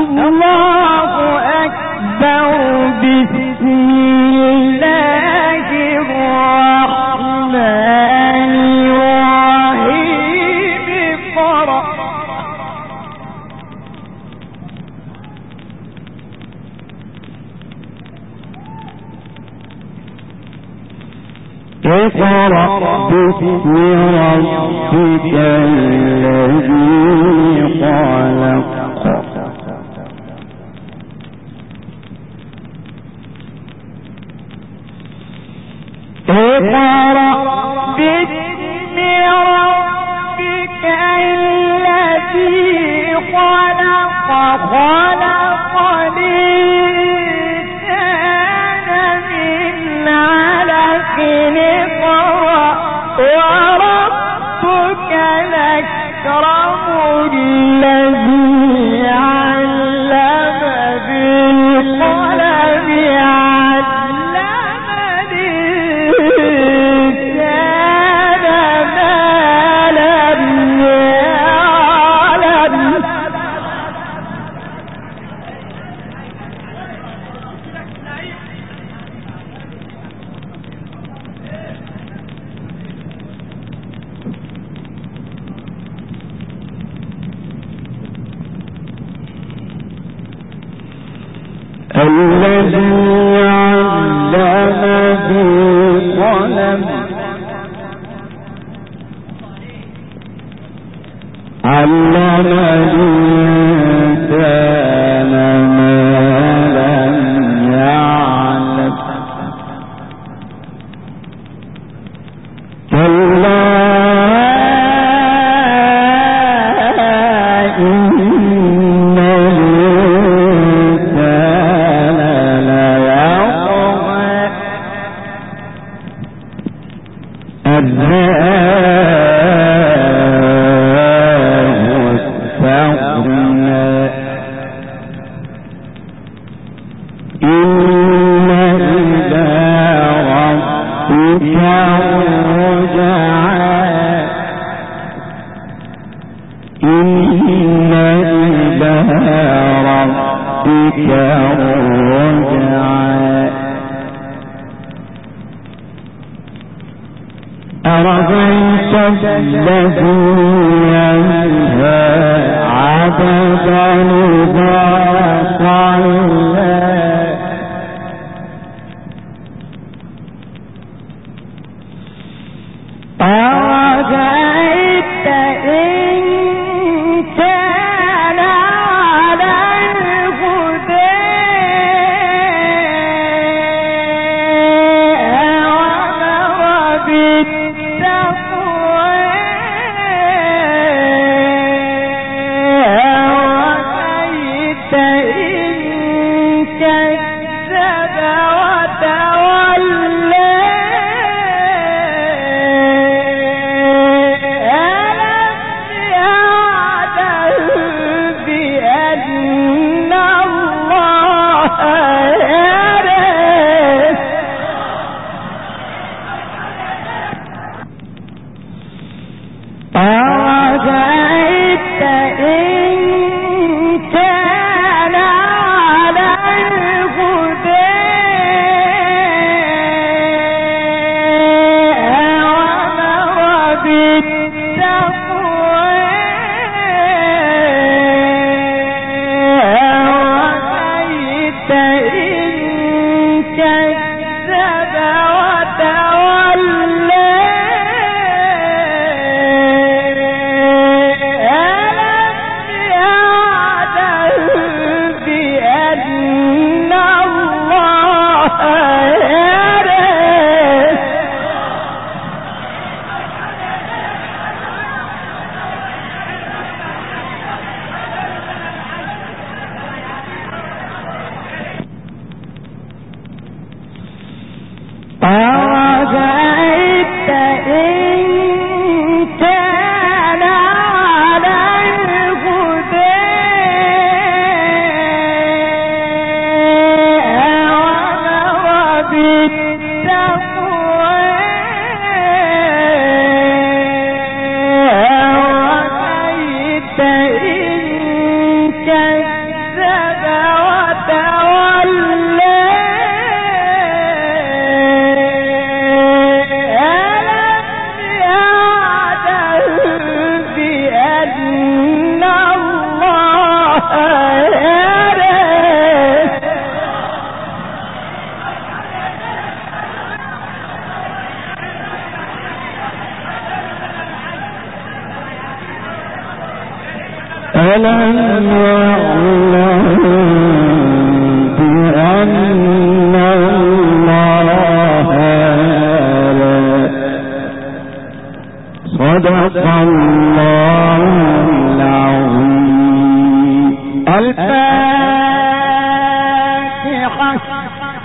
الله أكبر. بسم الله الرحمن الرحيم. اقرأ باسم ربك الذي خلق. اقرأ باسم ربك الذي خلق. خلق الإنسان من علق. اقرأ وربك الأكرم الذي علم بالقلم. علم الإنسان ما لم يعلم. الذي علم بالقلم. علم الإنسان ما لم يعلم. كلا إن الإنسان ليطغى أن رآه استغنى. إن إلى ربك الرجعى. إن إلى ربك الرجعى. أرأيت الذي ينهى عبدا إذا صلى. أرأيت إن كان على الهدى وأمر بالتقوى. أرأيت إن كذب وتولى. أرأيت إن كان على الهدى وأمر بالتقوى. أرأيت إن كذب وتولى. أرأيت إن كان على الهدى وأمر بالتقوى. أرأيت إن كذب كذب وتولى ألم يعلم بأن الله يرى ألم يعلم